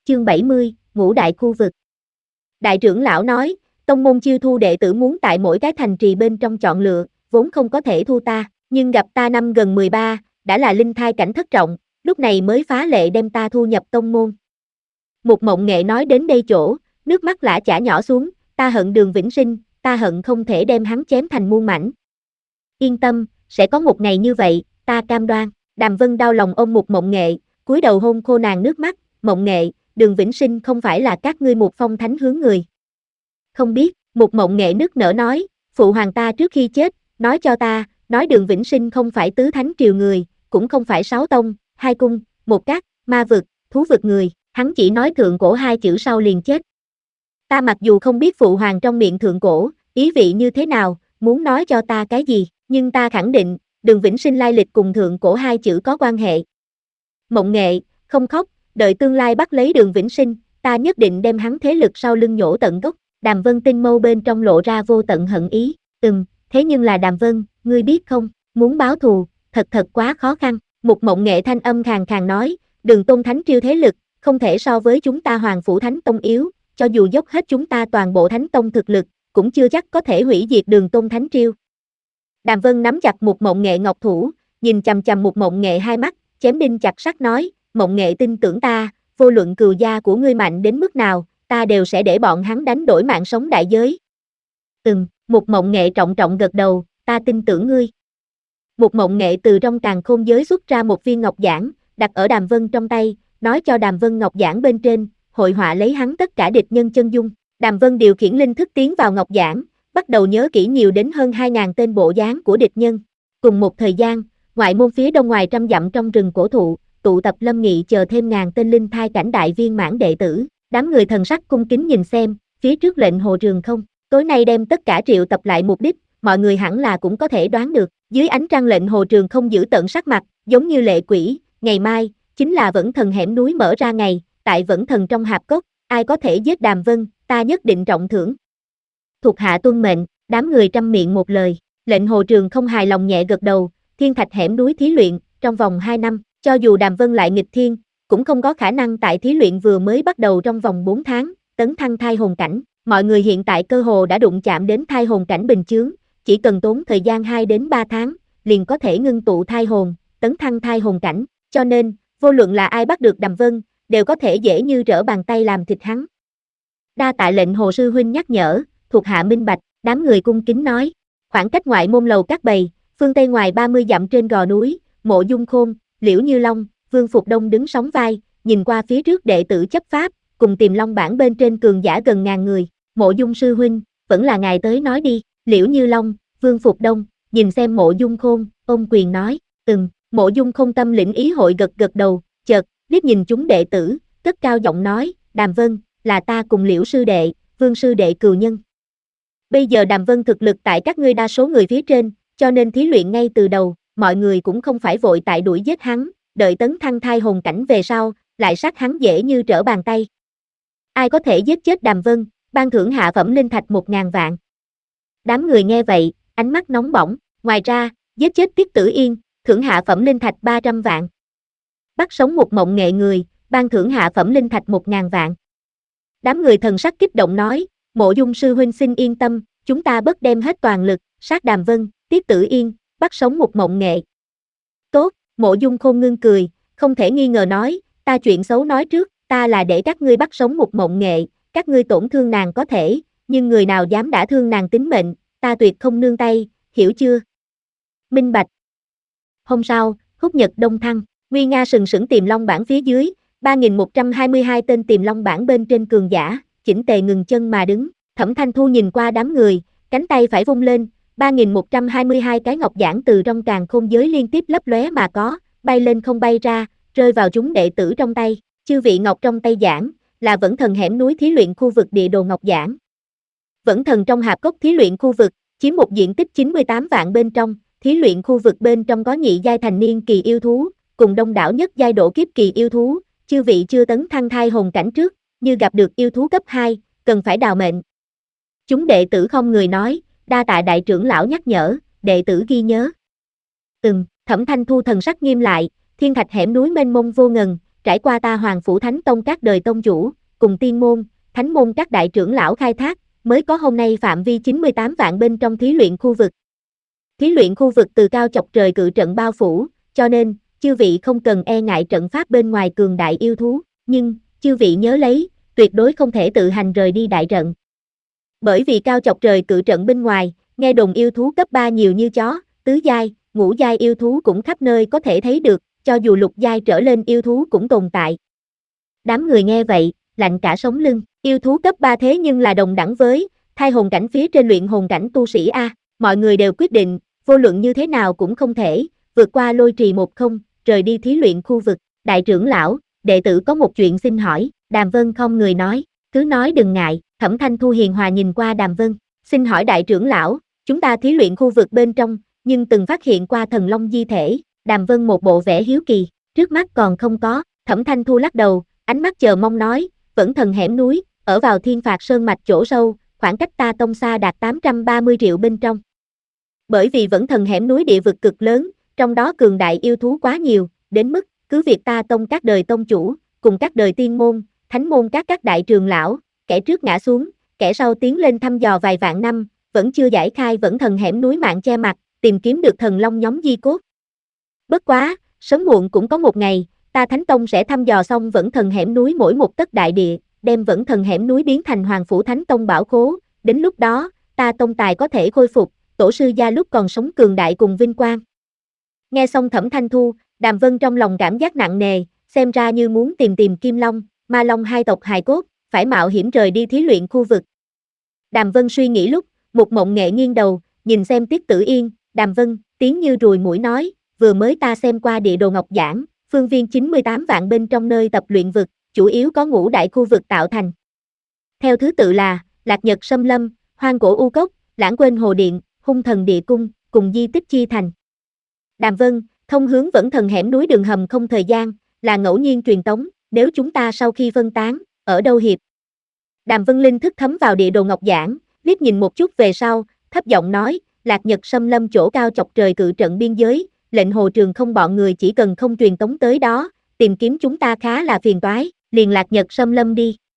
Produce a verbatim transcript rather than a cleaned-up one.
Chương bảy mươi, ngũ đại khu vực. Đại trưởng lão nói, tông môn chiêu thu đệ tử muốn tại mỗi cái thành trì bên trong chọn lựa, vốn không có thể thu ta, nhưng gặp ta năm gần mười ba, đã là linh thai cảnh thất trọng, lúc này mới phá lệ đem ta thu nhập tông môn. Mục Mộng Nghệ nói đến đây chỗ, nước mắt lã chả nhỏ xuống, ta hận Đường Vĩnh Sinh, ta hận không thể đem hắn chém thành muôn mảnh. Yên tâm, sẽ có một ngày như vậy, ta cam đoan. Đàm Vân đau lòng ôm Mục Mộng Nghệ, cúi đầu hôn khô nàng nước mắt, Mộng Nghệ, Đường Vĩnh Sinh không phải là các ngươi một phong thánh hướng người. Không biết, Mục Mộng Nghệ nức nở nói, phụ hoàng ta trước khi chết, nói cho ta, nói Đường Vĩnh Sinh không phải tứ thánh triều người, cũng không phải sáu tông, hai cung, một các, ma vực, thú vực người, hắn chỉ nói thượng cổ hai chữ sau liền chết. Ta mặc dù không biết phụ hoàng trong miệng thượng cổ, ý vị như thế nào, muốn nói cho ta cái gì, nhưng ta khẳng định, Đường Vĩnh Sinh lai lịch cùng thượng cổ hai chữ có quan hệ. Mộng Nghệ, không khóc, đợi tương lai bắt lấy Đường Vĩnh Sinh, ta nhất định đem hắn thế lực sau lưng nhổ tận gốc. Đàm Vân tinh mâu bên trong lộ ra vô tận hận ý, ừm, thế nhưng là Đàm Vân, ngươi biết không, muốn báo thù, thật thật quá khó khăn. Mục Mộng Nghệ thanh âm khàn khàn nói, Đường Tôn Thánh Triều thế lực, không thể so với chúng ta Hoàng Phủ Thánh Tông yếu, cho dù dốc hết chúng ta toàn bộ Thánh Tông thực lực, cũng chưa chắc có thể hủy diệt Đường Tôn Thánh Triều. Đàm Vân nắm chặt Mục Mộng Nghệ ngọc thủ, nhìn chằm chằm Mục Mộng Nghệ hai mắt, chém đinh chặt sắt nói, Mộng Nghệ tin tưởng ta, vô luận cừu gia của ngươi mạnh đến mức nào, ta đều sẽ để bọn hắn đánh đổi mạng sống đại giới. Ừm, Mục Mộng Nghệ trọng trọng gật đầu, ta tin tưởng ngươi. Mục Mộng Nghệ từ trong càn khôn giới xuất ra một viên ngọc giản, đặt ở Đàm Vân trong tay, nói cho Đàm Vân ngọc giản bên trên, hội họa lấy hắn tất cả địch nhân chân dung. Đàm Vân điều khiển linh thức tiến vào ngọc giản, bắt đầu nhớ kỹ nhiều đến hơn hai nghìn tên bộ dáng của địch nhân. Cùng một thời gian, ngoại môn phía đông ngoài trăm dặm trong rừng cổ thụ, tụ tập Lâm Nghị chờ thêm ngàn tên linh thai cảnh đại viên mãn đệ tử. Đám người thần sắc cung kính nhìn xem, phía trước lệnh hồ trường không, tối nay đem tất cả triệu tập lại mục đích, mọi người hẳn là cũng có thể đoán được, dưới ánh trăng lệnh hồ trường không giữ tận sắc mặt, giống như lệ quỷ, ngày mai, chính là Vẫn Thần hẻm núi mở ra ngày, tại Vẫn Thần trong hạp cốc, ai có thể giết Đàm Vân, ta nhất định trọng thưởng. Thuộc hạ tuân mệnh, đám người trăm miệng một lời, lệnh hồ trường không hài lòng nhẹ gật đầu, thiên thạch hẻm núi thí luyện, trong vòng hai năm, cho dù Đàm Vân lại nghịch thiên, cũng không có khả năng tại thí luyện vừa mới bắt đầu trong vòng bốn tháng, tấn thăng thai hồn cảnh, mọi người hiện tại cơ hồ đã đụng chạm đến thai hồn cảnh bình chướng, chỉ cần tốn thời gian hai đến ba tháng, liền có thể ngưng tụ thai hồn, tấn thăng thai hồn cảnh, cho nên, vô luận là ai bắt được Đàm Vân, đều có thể dễ như trở bàn tay làm thịt hắn. Đa tạ lệnh hồ sư huynh nhắc nhở, thuộc hạ minh bạch, đám người cung kính nói, khoảng cách ngoại môn lầu các bầy, phương tây ngoài ba mươi dặm trên gò núi, Mộ Dung Khôn, Liễu Như Long, Vương Phục Đông đứng sóng vai, nhìn qua phía trước đệ tử chấp pháp, cùng Tiềm Long bảng bên trên cường giả gần ngàn người, Mộ Dung sư huynh, vẫn là ngài tới nói đi, Liễu Như Long, Vương Phục Đông, nhìn xem Mộ Dung Khôn, ôm quyền nói, ừm, Mộ Dung Khôn tâm lĩnh ý hội gật gật đầu, chợt, liếc nhìn chúng đệ tử, cất cao giọng nói, Đàm Vân, là ta cùng Liễu sư đệ, Vương sư đệ cừu nhân. Bây giờ Đàm Vân thực lực tại các ngươi đa số người phía trên, cho nên thí luyện ngay từ đầu, mọi người cũng không phải vội tại đuổi giết hắn, đợi tấn thăng thai hồn cảnh về sau, lại sát hắn dễ như trở bàn tay. Ai có thể giết chết Đàm Vân, ban thưởng hạ phẩm linh thạch một ngàn vạn. Đám người nghe vậy, ánh mắt nóng bỏng, ngoài ra, giết chết Tiết Tử Yên, thưởng hạ phẩm linh thạch ba trăm vạn. Bắt sống một Mộng Nghệ người, ban thưởng hạ phẩm linh thạch một ngàn vạn. Đám người thần sắc kích động nói, Mộ Dung sư huynh xin yên tâm, chúng ta bất đem hết toàn lực, sát Đàm Vân, Tiết Tử Yên, bắt sống một Mộng Nghệ. Tốt, Mộ Dung Khôn ngưng cười, không thể nghi ngờ nói, ta chuyện xấu nói trước, ta là để các ngươi bắt sống một Mộng Nghệ, các ngươi tổn thương nàng có thể, nhưng người nào dám đả thương nàng tính mệnh, ta tuyệt không nương tay, hiểu chưa? Minh bạch. Hôm sau, Húc Nhật Đông Thăng, nguy nga sừng sững Tiềm Long bảng phía dưới, ba nghìn một trăm hai mươi hai tên Tiềm Long bảng bên trên cường giả, chỉnh tề ngừng chân mà đứng, Thẩm Thanh Thu nhìn qua đám người, cánh tay phải vung lên, ba nghìn một trăm hai mươi hai cái ngọc giản từ trong càn khôn giới liên tiếp lấp lóe mà có, bay lên không bay ra, rơi vào chúng đệ tử trong tay, chư vị ngọc trong tay giảng, là Vẫn Thần hẻm núi thí luyện khu vực địa đồ ngọc giản. Vẫn Thần trong hạp cốc thí luyện khu vực, chiếm một diện tích chín mươi tám vạn bên trong, thí luyện khu vực bên trong có nhị giai thành niên kỳ yêu thú, cùng đông đảo nhất giai độ kiếp kỳ yêu thú, chư vị chưa tấn thăng thai hồn cảnh trước, như gặp được yêu thú cấp hai, cần phải đào mệnh. Chúng đệ tử không người nói, đa tạ đại trưởng lão nhắc nhở, đệ tử ghi nhớ. Ừm, Thẩm Thanh Thu thần sắc nghiêm lại, thiên thạch hẻm núi mênh mông vô ngần, trải qua ta Hoàng Phủ Thánh Tông các đời tông chủ, cùng tiên môn, thánh môn các đại trưởng lão khai thác, mới có hôm nay phạm vi chín mươi tám vạn bên trong thí luyện khu vực. Thí luyện khu vực từ cao chọc trời cự trận bao phủ, cho nên, chư vị không cần e ngại trận pháp bên ngoài cường đại yêu thú, nhưng, chư vị nhớ lấy, tuyệt đối không thể tự hành rời đi đại trận. Bởi vì cao chọc trời cự trận bên ngoài, nghe đồn yêu thú cấp ba nhiều như chó, tứ giai, ngũ giai yêu thú cũng khắp nơi có thể thấy được, cho dù lục giai trở lên yêu thú cũng tồn tại. Đám người nghe vậy, lạnh cả sống lưng, yêu thú cấp ba thế nhưng là đồng đẳng với thai hồn cảnh phía trên luyện hồn cảnh tu sĩ A, mọi người đều quyết định, vô luận như thế nào cũng không thể, vượt qua lôi trì một không, rời đi thí luyện khu vực. Đại trưởng lão, đệ tử có một chuyện xin hỏi, Đàm Vân không người nói, cứ nói đừng ngại. Thẩm Thanh Thu hiền hòa nhìn qua Đàm Vân, xin hỏi đại trưởng lão, chúng ta thí luyện khu vực bên trong, nhưng từng phát hiện qua thần long di thể. Đàm Vân một bộ vẻ hiếu kỳ, trước mắt còn không có. Thẩm Thanh Thu lắc đầu, ánh mắt chờ mong nói, vẫn thần hẻm núi, ở vào Thiên Phạt Sơn mạch chỗ sâu, khoảng cách ta tông xa đạt tám trăm ba mươi triệu bên trong. Bởi vì vẫn thần hẻm núi địa vực cực lớn, trong đó cường đại yêu thú quá nhiều, đến mức, cứ việc ta tông các đời tông chủ, cùng các đời tiên môn, thánh môn các các đại trường lão, kẻ trước ngã xuống, kẻ sau tiến lên thăm dò vài vạn năm, vẫn chưa giải khai vẫn thần hẻm núi mạng che mặt, tìm kiếm được thần long nhóm di cốt. Bất quá, sớm muộn cũng có một ngày, ta Thánh Tông sẽ thăm dò xong vẫn thần hẻm núi mỗi một tấc đại địa, đem vẫn thần hẻm núi biến thành Hoàng Phủ Thánh Tông bảo khố, đến lúc đó, ta tông tài có thể khôi phục, tổ sư gia lúc còn sống cường đại cùng vinh quang. Nghe xong Thẩm Thanh Thu, Đàm Vân trong lòng cảm giác nặng nề, xem ra như muốn tìm tìm Kim Long, Ma Long hai tộc hài cốt, phải mạo hiểm rời đi thí luyện khu vực. Đàm Vân suy nghĩ lúc, một mộng nghệ nghiêng đầu, nhìn xem Tiết Tử Yên, Đàm Vân, tiếng như ruồi mũi nói, vừa mới ta xem qua địa đồ ngọc giảng, phương viên chín mươi tám vạn bên trong nơi tập luyện vực, chủ yếu có ngũ đại khu vực tạo thành. Theo thứ tự là, Lạc Nhật Sâm Lâm, Hoang Cổ U Cốc, Lãng Quên Hồ Điện, Hung Thần Địa Cung, cùng di tích chi thành. Đàm Vân, thông hướng vẫn thần hẻm núi đường hầm không thời gian, là ngẫu nhiên truyền tống, nếu chúng ta sau khi phân tán, ở đâu hiệp? Đàm Vân Linh thức thấm vào địa đồ ngọc giảng, liếc nhìn một chút về sau, thấp giọng nói, Lạc Nhật Sâm Lâm chỗ cao chọc trời cự trận biên giới, lệnh Hồ Trường Không bọn người chỉ cần không truyền tống tới đó, tìm kiếm chúng ta khá là phiền toái, liền Lạc Nhật Sâm Lâm đi.